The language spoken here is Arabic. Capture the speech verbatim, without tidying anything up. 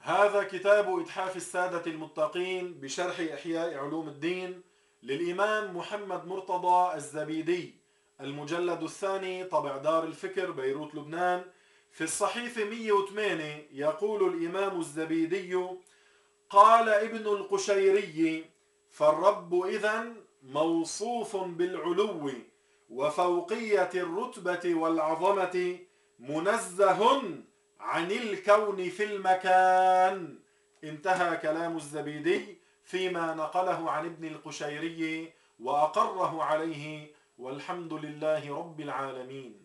هذا كتاب إتحاف السادة المتقين بشرح إحياء علوم الدين للإمام محمد مرتضى الزبيدي، المجلد الثاني، طبع دار الفكر، بيروت، لبنان. في الصحيفة مئة وثمانية يقول الإمام الزبيدي: قال ابن القشيري: فالرب إذن موصوف بالعلو وفوقية الرتبة والعظمة، منزه عن الكون في المكان. انتهى كلام الزبيدي فيما نقله عن ابن القشيري وأقره عليه، والحمد لله رب العالمين.